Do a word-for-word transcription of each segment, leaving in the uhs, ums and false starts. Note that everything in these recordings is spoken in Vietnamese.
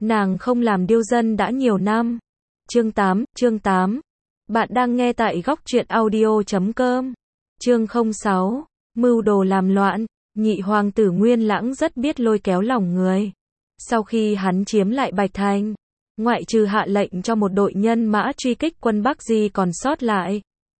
Nàng không làm điêu dân đã nhiều năm. Chương tám, chương tám. Bạn đang nghe tại góc truyện audio chấm com. Chương không sáu. Mưu đồ làm loạn. Nhị hoàng tử Nguyên Lãng rất biết lôi kéo lòng người. Sau khi hắn chiếm lại Bạch Thành, ngoại trừ hạ lệnh cho một đội nhân mã truy kích quân Bắc Di còn sót lại,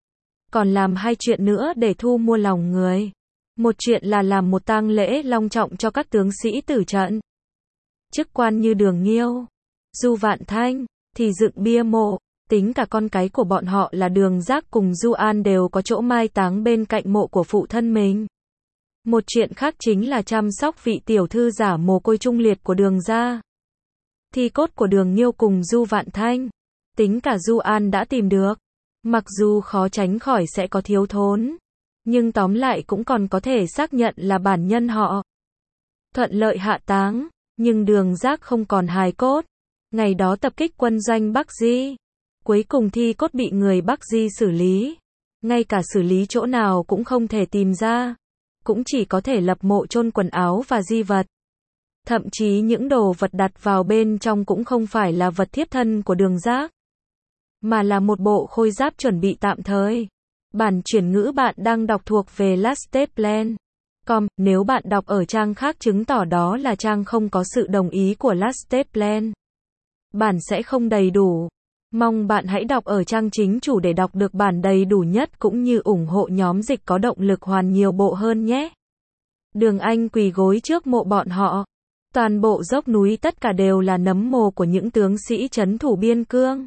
còn làm hai chuyện nữa để thu mua lòng người. Một chuyện là làm một tang lễ long trọng cho các tướng sĩ tử trận. Chức quan như Đường Nghiêu, Du Vạn Thanh, thì dựng bia mộ, tính cả con cái của bọn họ là Đường Giác cùng Du An đều có chỗ mai táng bên cạnh mộ của phụ thân mình. Một chuyện khác chính là chăm sóc vị tiểu thư giả mồ côi trung liệt của Đường gia. Thi cốt của Đường Nghiêu cùng Du Vạn Thanh, tính cả Du An đã tìm được. Mặc dù khó tránh khỏi sẽ có thiếu thốn, nhưng tóm lại cũng còn có thể xác nhận là bản nhân họ. Thuận lợi hạ táng, nhưng Đường Giác không còn hài cốt. Ngày đó tập kích quân doanh Bắc Di, cuối cùng thi cốt bị người Bắc Di xử lý. Ngay cả xử lý chỗ nào cũng không thể tìm ra, cũng chỉ có thể lập mộ chôn quần áo và di vật. Thậm chí những đồ vật đặt vào bên trong cũng không phải là vật thiếp thân của Đường Giác, mà là một bộ khôi giáp chuẩn bị tạm thời. Bản chuyển ngữ bạn đang đọc thuộc về lasteplan chấm com, nếu bạn đọc ở trang khác chứng tỏ đó là trang không có sự đồng ý của lasteplan. Bản sẽ không đầy đủ. Mong bạn hãy đọc ở trang chính chủ để đọc được bản đầy đủ nhất cũng như ủng hộ nhóm dịch có động lực hoàn nhiều bộ hơn nhé. Đường Anh quỳ gối trước mộ bọn họ. Toàn bộ dốc núi tất cả đều là nấm mồ của những tướng sĩ trấn thủ biên cương.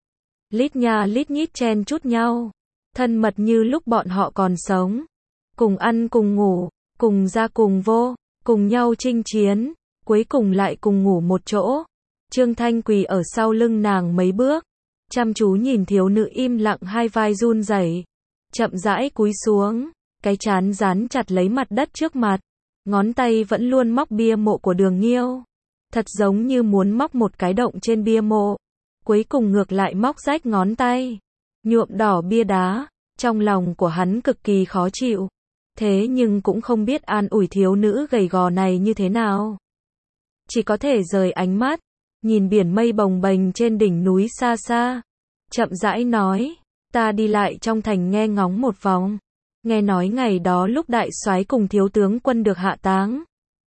Lít nha lít nhít chen chúc nhau, thân mật như lúc bọn họ còn sống. Cùng ăn cùng ngủ, cùng ra cùng vô, cùng nhau chinh chiến, cuối cùng lại cùng ngủ một chỗ. Trương Thanh quỳ ở sau lưng nàng mấy bước, chăm chú nhìn thiếu nữ im lặng hai vai run rẩy, chậm rãi cúi xuống, cái trán dán chặt lấy mặt đất trước mặt, ngón tay vẫn luôn móc bia mộ của Đường Nghiêu, thật giống như muốn móc một cái động trên bia mộ, cuối cùng ngược lại móc rách ngón tay, nhuộm đỏ bia đá. Trong lòng của hắn cực kỳ khó chịu, thế nhưng cũng không biết an ủi thiếu nữ gầy gò này như thế nào. Chỉ có thể rời ánh mắt, nhìn biển mây bồng bềnh trên đỉnh núi xa xa, chậm rãi nói, ta đi lại trong thành nghe ngóng một vòng. Nghe nói ngày đó lúc đại soái cùng thiếu tướng quân được hạ táng,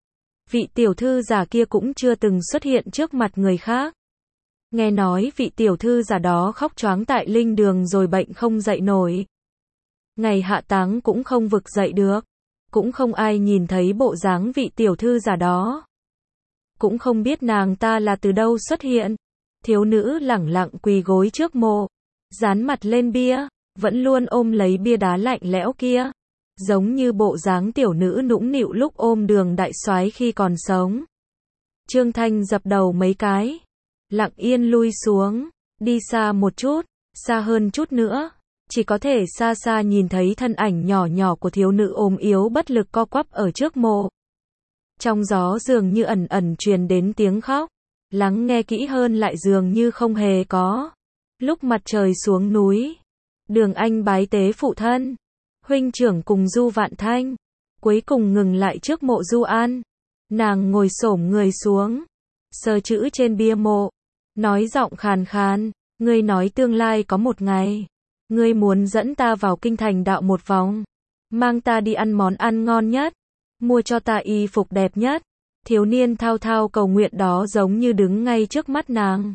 vị tiểu thư giả kia cũng chưa từng xuất hiện trước mặt người khác. Nghe nói vị tiểu thư giả đó khóc choáng tại linh đường rồi bệnh không dậy nổi. Ngày hạ táng cũng không vực dậy được, cũng không ai nhìn thấy bộ dáng vị tiểu thư giả đó. Cũng không biết nàng ta là từ đâu xuất hiện. Thiếu nữ lẳng lặng quỳ gối trước mộ, dán mặt lên bia, vẫn luôn ôm lấy bia đá lạnh lẽo kia, giống như bộ dáng tiểu nữ nũng nịu lúc ôm Đường đại soái khi còn sống. Trương Thanh dập đầu mấy cái, lặng yên lui xuống, đi xa một chút, xa hơn chút nữa, chỉ có thể xa xa nhìn thấy thân ảnh nhỏ nhỏ của thiếu nữ ốm yếu bất lực co quắp ở trước mộ. Trong gió dường như ẩn ẩn truyền đến tiếng khóc, lắng nghe kỹ hơn lại dường như không hề có. Lúc mặt trời xuống núi, Đường Anh bái tế phụ thân, huynh trưởng cùng Du Vạn Thanh, cuối cùng ngừng lại trước mộ Du An. Nàng ngồi xổm người xuống, sờ chữ trên bia mộ, nói giọng khàn khàn, ngươi nói tương lai có một ngày, ngươi muốn dẫn ta vào kinh thành đạo một vòng, mang ta đi ăn món ăn ngon nhất, mua cho ta y phục đẹp nhất. Thiếu niên thao thao cầu nguyện đó giống như đứng ngay trước mắt nàng.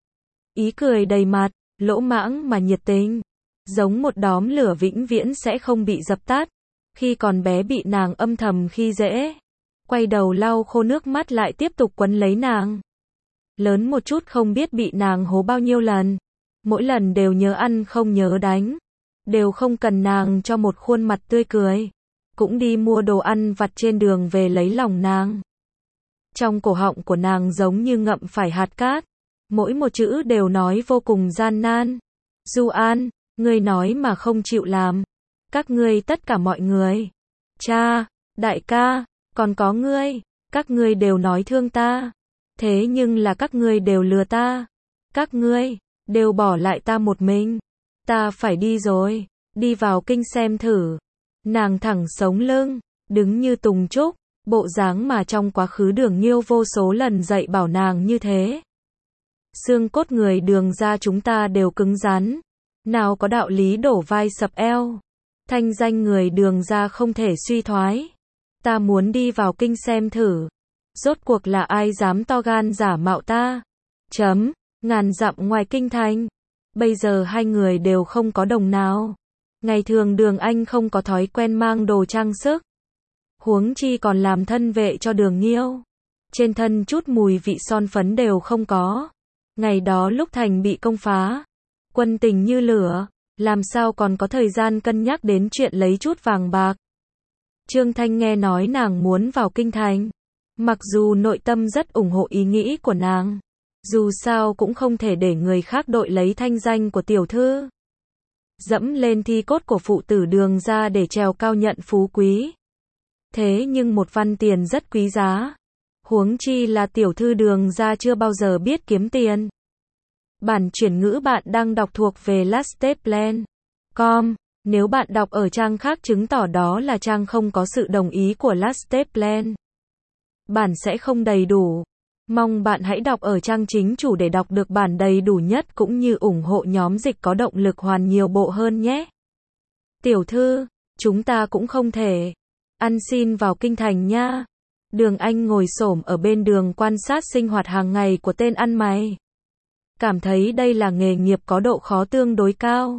Ý cười đầy mặt, lỗ mãng mà nhiệt tình, giống một đóm lửa vĩnh viễn sẽ không bị dập tắt. Khi còn bé bị nàng âm thầm khi dễ, quay đầu lau khô nước mắt lại tiếp tục quấn lấy nàng. Lớn một chút không biết bị nàng hố bao nhiêu lần, mỗi lần đều nhớ ăn không nhớ đánh, đều không cần nàng cho một khuôn mặt tươi cười, cũng đi mua đồ ăn vặt trên đường về lấy lòng nàng. Trong cổ họng của nàng giống như ngậm phải hạt cát, mỗi một chữ đều nói vô cùng gian nan. Du An, ngươi nói mà không chịu làm. Các ngươi tất cả mọi người, cha, đại ca, còn có ngươi, các ngươi đều nói thương ta. Thế nhưng là các ngươi đều lừa ta. Các ngươi đều bỏ lại ta một mình. Ta phải đi rồi, đi vào kinh xem thử. Nàng thẳng sống lưng, đứng như tùng trúc, Bộ dáng mà trong quá khứ Đường Nhiêu vô số lần dạy bảo nàng như thế. Xương cốt người Đường gia chúng ta đều cứng rắn, nào có đạo lý đổ vai sập eo. Thanh danh người Đường gia không thể suy thoái. Ta muốn đi vào kinh xem thử. Rốt cuộc là ai dám to gan giả mạo ta? Chấm, ngàn dặm ngoài kinh thành. Bây giờ hai người đều không có đồng nào. Ngày thường Đường Anh không có thói quen mang đồ trang sức. Huống chi còn làm thân vệ cho Đường Nhiêu. Trên thân chút mùi vị son phấn đều không có. Ngày đó lúc thành bị công phá, quân tình như lửa, làm sao còn có thời gian cân nhắc đến chuyện lấy chút vàng bạc. Trương Thanh nghe nói nàng muốn vào kinh thành. Mặc dù nội tâm rất ủng hộ ý nghĩ của nàng. Dù sao cũng không thể để người khác đội lấy thanh danh của tiểu thư. Dẫm lên thi cốt của phụ tử Đường gia để trèo cao nhận phú quý. Thế nhưng một văn tiền rất quý giá. Huống chi là tiểu thư Đường gia chưa bao giờ biết kiếm tiền. Bản chuyển ngữ bạn đang đọc thuộc về lasteplan chấm com. Nếu bạn đọc ở trang khác chứng tỏ đó là trang không có sự đồng ý của Lasteplan. Bản sẽ không đầy đủ. Mong bạn hãy đọc ở trang chính chủ để đọc được bản đầy đủ nhất cũng như ủng hộ nhóm dịch có động lực hoàn nhiều bộ hơn nhé. Tiểu thư, chúng ta cũng không thể ăn xin vào kinh thành nha. Đường Anh ngồi xổm ở bên đường quan sát sinh hoạt hàng ngày của tên ăn mày. Cảm thấy đây là nghề nghiệp có độ khó tương đối cao.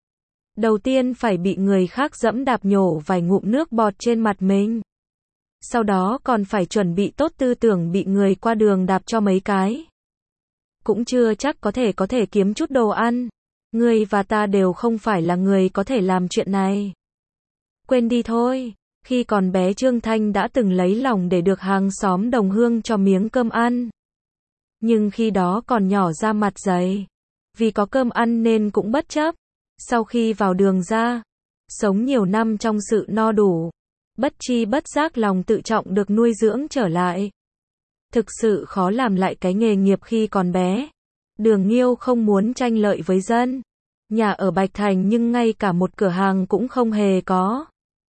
Đầu tiên phải bị người khác dẫm đạp nhổ vài ngụm nước bọt trên mặt mình. Sau đó còn phải chuẩn bị tốt tư tưởng bị người qua đường đạp cho mấy cái. Cũng chưa chắc có thể có thể kiếm chút đồ ăn. Ngươi và ta đều không phải là người có thể làm chuyện này. Quên đi thôi. Khi còn bé Trương Thanh đã từng lấy lòng để được hàng xóm đồng hương cho miếng cơm ăn. Nhưng khi đó còn nhỏ ra mặt dày. Vì có cơm ăn nên cũng bất chấp. Sau khi vào Đường gia, sống nhiều năm trong sự no đủ, bất chi bất giác lòng tự trọng được nuôi dưỡng trở lại. Thực sự khó làm lại cái nghề nghiệp khi còn bé. Đường Nhiêu không muốn tranh lợi với dân. Nhà ở Bạch Thành nhưng ngay cả một cửa hàng cũng không hề có.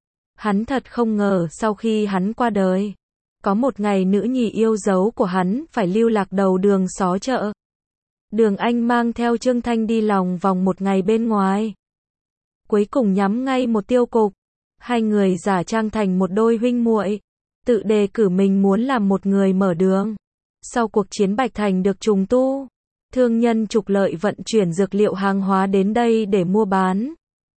Hắn thật không ngờ sau khi hắn qua đời, có một ngày nữ nhi yêu dấu của hắn phải lưu lạc đầu đường xó chợ. Đường Anh mang theo Trương Thanh đi lòng vòng một ngày bên ngoài. Cuối cùng nhắm ngay một tiêu cục. Hai người giả trang thành một đôi huynh muội, tự đề cử mình muốn làm một người mở đường. Sau cuộc chiến Bạch Thành được trùng tu, thương nhân trục lợi vận chuyển dược liệu hàng hóa đến đây để mua bán.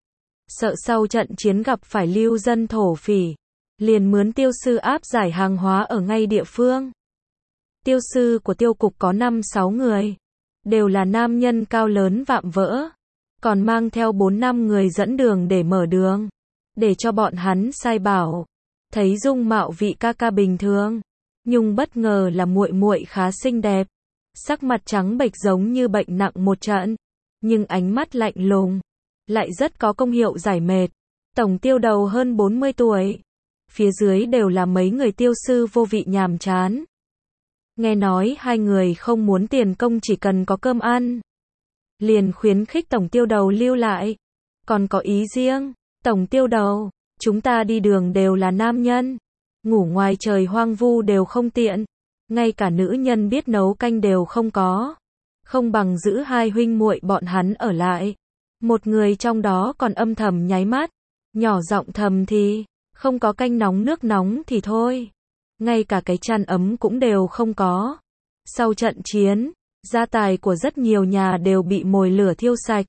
Sợ sau trận chiến gặp phải lưu dân thổ phỉ, liền mướn tiêu sư áp giải hàng hóa ở ngay địa phương. Tiêu sư của tiêu cục có năm sáu người. Đều là nam nhân cao lớn vạm vỡ, còn mang theo bốn năm người dẫn đường để mở đường, để cho bọn hắn sai bảo. Thấy dung mạo vị ca ca bình thường, nhưng bất ngờ là muội muội khá xinh đẹp, sắc mặt trắng bệch giống như bệnh nặng một trận, nhưng ánh mắt lạnh lùng, lại rất có công hiệu giải mệt. Tổng tiêu đầu hơn bốn mươi tuổi, phía dưới đều là mấy người tiêu sư vô vị nhàm chán. Nghe nói hai người không muốn tiền công chỉ cần có cơm ăn. Liền khuyến khích tổng tiêu đầu lưu lại. Còn có ý riêng. Tổng tiêu đầu, chúng ta đi đường đều là nam nhân. Ngủ ngoài trời hoang vu đều không tiện. Ngay cả nữ nhân biết nấu canh đều không có. Không bằng giữ hai huynh muội bọn hắn ở lại. Một người trong đó còn âm thầm nháy mắt. Nhỏ giọng thầm thì, không có canh nóng nước nóng thì thôi. Ngay cả cái chăn ấm cũng đều không có. Sau trận chiến, gia tài của rất nhiều nhà đều bị mồi lửa thiêu sạch.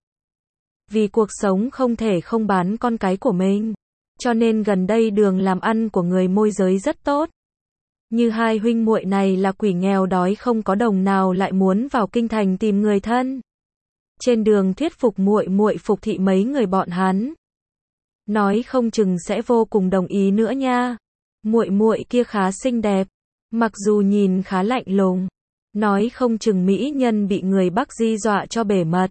Vì cuộc sống không thể không bán con cái của mình. Cho nên gần đây đường làm ăn của người môi giới rất tốt. Như hai huynh muội này là quỷ nghèo đói không có đồng nào lại muốn vào kinh thành tìm người thân. Trên đường thuyết phục muội muội phục thị mấy người bọn hắn. Nói không chừng sẽ vô cùng đồng ý nữa nha. Muội muội kia khá xinh đẹp, mặc dù nhìn khá lạnh lùng, nói không chừng mỹ nhân bị người Bắc Di dọa cho bể mật.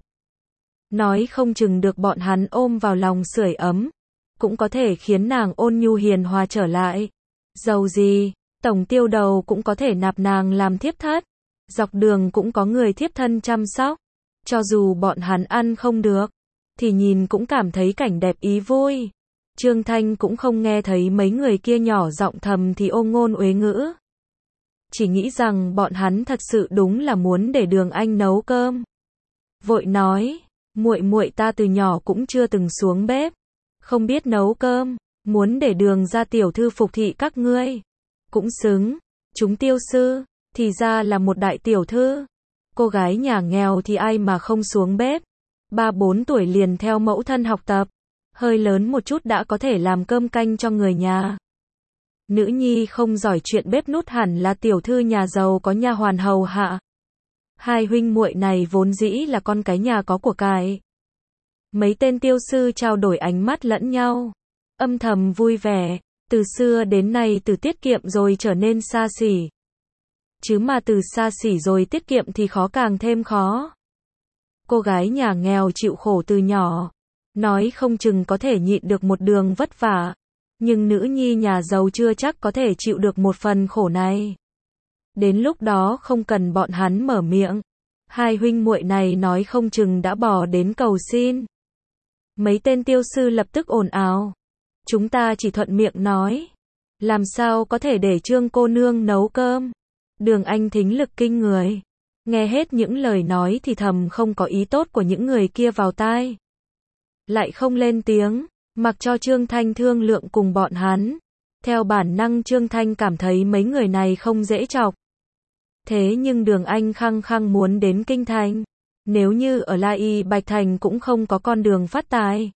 Nói không chừng được bọn hắn ôm vào lòng sưởi ấm, cũng có thể khiến nàng ôn nhu hiền hòa trở lại. Dầu gì, tổng tiêu đầu cũng có thể nạp nàng làm thiếp thất. Dọc đường cũng có người thiếp thân chăm sóc. Cho dù bọn hắn ăn không được, thì nhìn cũng cảm thấy cảnh đẹp ý vui. Trương Thanh cũng không nghe thấy mấy người kia nhỏ giọng thầm thì ô ngôn uế ngữ. Chỉ nghĩ rằng bọn hắn thật sự đúng là muốn để Đường Anh nấu cơm. Vội nói, muội muội ta từ nhỏ cũng chưa từng xuống bếp, không biết nấu cơm, muốn để Đường gia tiểu thư phục thị các ngươi. Cũng xứng, chúng Tiêu sư, thì ra là một đại tiểu thư. Cô gái nhà nghèo thì ai mà không xuống bếp. Ba bốn tuổi liền theo mẫu thân học tập, hơi lớn một chút đã có thể làm cơm canh cho người nhà. Nữ nhi không giỏi chuyện bếp núc hẳn là tiểu thư nhà giàu có nha hoàn hầu hạ. Hai huynh muội này vốn dĩ là con cái nhà có của cải. Mấy tên Tiêu sư trao đổi ánh mắt lẫn nhau, âm thầm vui vẻ, từ xưa đến nay từ tiết kiệm rồi trở nên xa xỉ. Chứ mà từ xa xỉ rồi tiết kiệm thì khó càng thêm khó. Cô gái nhà nghèo chịu khổ từ nhỏ, nói không chừng có thể nhịn được một đường vất vả, nhưng nữ nhi nhà giàu chưa chắc có thể chịu được một phần khổ này. Đến lúc đó không cần bọn hắn mở miệng, hai huynh muội này nói không chừng đã bỏ đến cầu xin. Mấy tên Tiêu sư lập tức ồn ào. Chúng ta chỉ thuận miệng nói, làm sao có thể để Trương cô nương nấu cơm. Đường Anh thính lực kinh người, nghe hết những lời nói thì thầm không có ý tốt của những người kia vào tai. Lại không lên tiếng, mặc cho Trương Thanh thương lượng cùng bọn hắn. Theo bản năng Trương Thanh cảm thấy mấy người này không dễ chọc. Thế nhưng Đường Anh khăng khăng muốn đến Kinh Thành. Nếu như ở La Y Bạch Thành cũng không có con đường phát tài.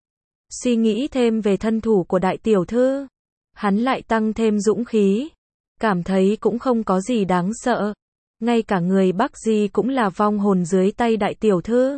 Suy nghĩ thêm về thân thủ của đại tiểu thư, hắn lại tăng thêm dũng khí. Cảm thấy cũng không có gì đáng sợ. Ngay cả người Bắc Di cũng là vong hồn dưới tay đại tiểu thư.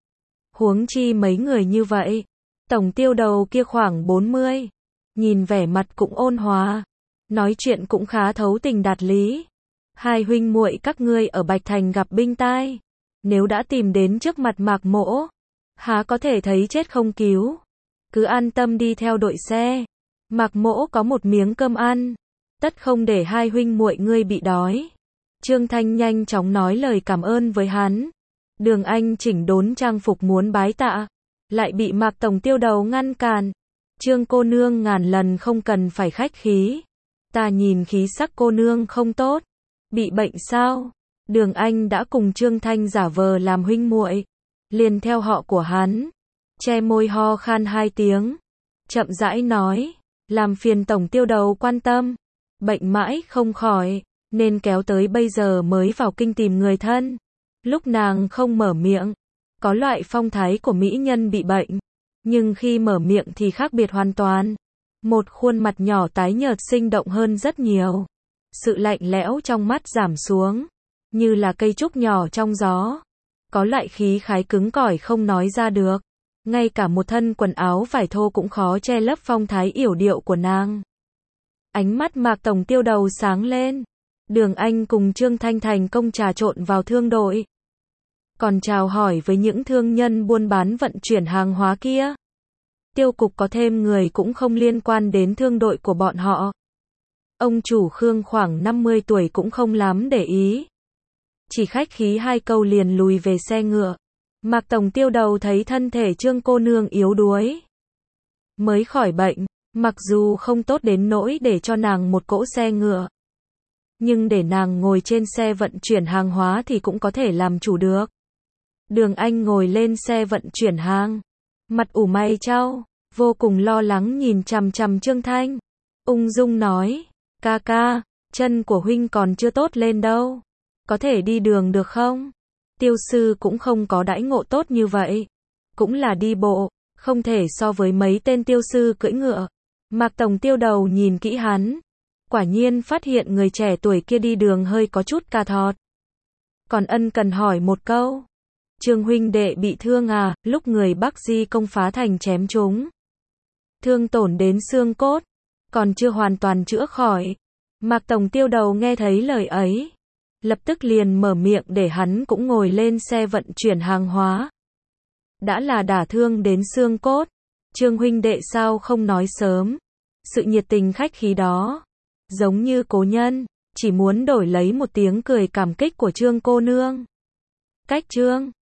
Huống chi mấy người như vậy. Tổng tiêu đầu kia khoảng bốn mươi. Nhìn vẻ mặt cũng ôn hòa. Nói chuyện cũng khá thấu tình đạt lý. Hai huynh muội các ngươi ở Bạch Thành gặp binh tai. Nếu đã tìm đến trước mặt Mạc Mỗ, há có thể thấy chết không cứu. Cứ an tâm đi theo đội xe. Mạc Mỗ có một miếng cơm ăn, tất không để hai huynh muội ngươi bị đói. Trương Thanh nhanh chóng nói lời cảm ơn với hắn. Đường Anh chỉnh đốn trang phục muốn bái tạ, lại bị Mạc tổng tiêu đầu ngăn cản. Trương cô nương ngàn lần không cần phải khách khí. Ta nhìn khí sắc cô nương không tốt. Bị bệnh sao? Đường Anh đã cùng Trương Thanh giả vờ làm huynh muội, liền theo họ của hắn, che môi ho khan hai tiếng, chậm rãi nói, làm phiền tổng tiêu đầu quan tâm, bệnh mãi không khỏi, nên kéo tới bây giờ mới vào kinh tìm người thân. Lúc nàng không mở miệng, có loại phong thái của mỹ nhân bị bệnh, nhưng khi mở miệng thì khác biệt hoàn toàn. Một khuôn mặt nhỏ tái nhợt sinh động hơn rất nhiều. Sự lạnh lẽo trong mắt giảm xuống, như là cây trúc nhỏ trong gió. Có loại khí khái cứng cỏi không nói ra được. Ngay cả một thân quần áo vải thô cũng khó che lấp phong thái yểu điệu của nàng. Ánh mắt Mạc tổng tiêu đầu sáng lên. Đường Anh cùng Trương Thanh thành công trà trộn vào thương đội. Còn chào hỏi với những thương nhân buôn bán vận chuyển hàng hóa kia. Tiêu cục có thêm người cũng không liên quan đến thương đội của bọn họ. Ông chủ Khương khoảng năm mươi tuổi cũng không lắm để ý. Chỉ khách khí hai câu liền lùi về xe ngựa. Mạc tổng tiêu đầu thấy thân thể Trương cô nương yếu đuối, mới khỏi bệnh, mặc dù không tốt đến nỗi để cho nàng một cỗ xe ngựa, nhưng để nàng ngồi trên xe vận chuyển hàng hóa thì cũng có thể làm chủ được. Đường Anh ngồi lên xe vận chuyển hàng, mặt ủ mày chau, vô cùng lo lắng nhìn chằm chằm Trương Thanh, ung dung nói, ca ca, chân của huynh còn chưa tốt lên đâu, có thể đi đường được không? Tiêu sư cũng không có đãi ngộ tốt như vậy, cũng là đi bộ, không thể so với mấy tên tiêu sư cưỡi ngựa. Mạc tổng tiêu đầu nhìn kỹ hắn, quả nhiên phát hiện người trẻ tuổi kia đi đường hơi có chút cà thọt. Còn ân cần hỏi một câu, Trương huynh đệ bị thương à? Lúc người Bắc Di công phá thành chém chúng, thương tổn đến xương cốt, còn chưa hoàn toàn chữa khỏi. Mạc tổng tiêu đầu nghe thấy lời ấy, lập tức liền mở miệng để hắn cũng ngồi lên xe vận chuyển hàng hóa. Đã là đả thương đến xương cốt, Trương huynh đệ sao không nói sớm? Sự nhiệt tình khách khí đó, giống như cố nhân, chỉ muốn đổi lấy một tiếng cười cảm kích của Trương cô nương. Cách Trương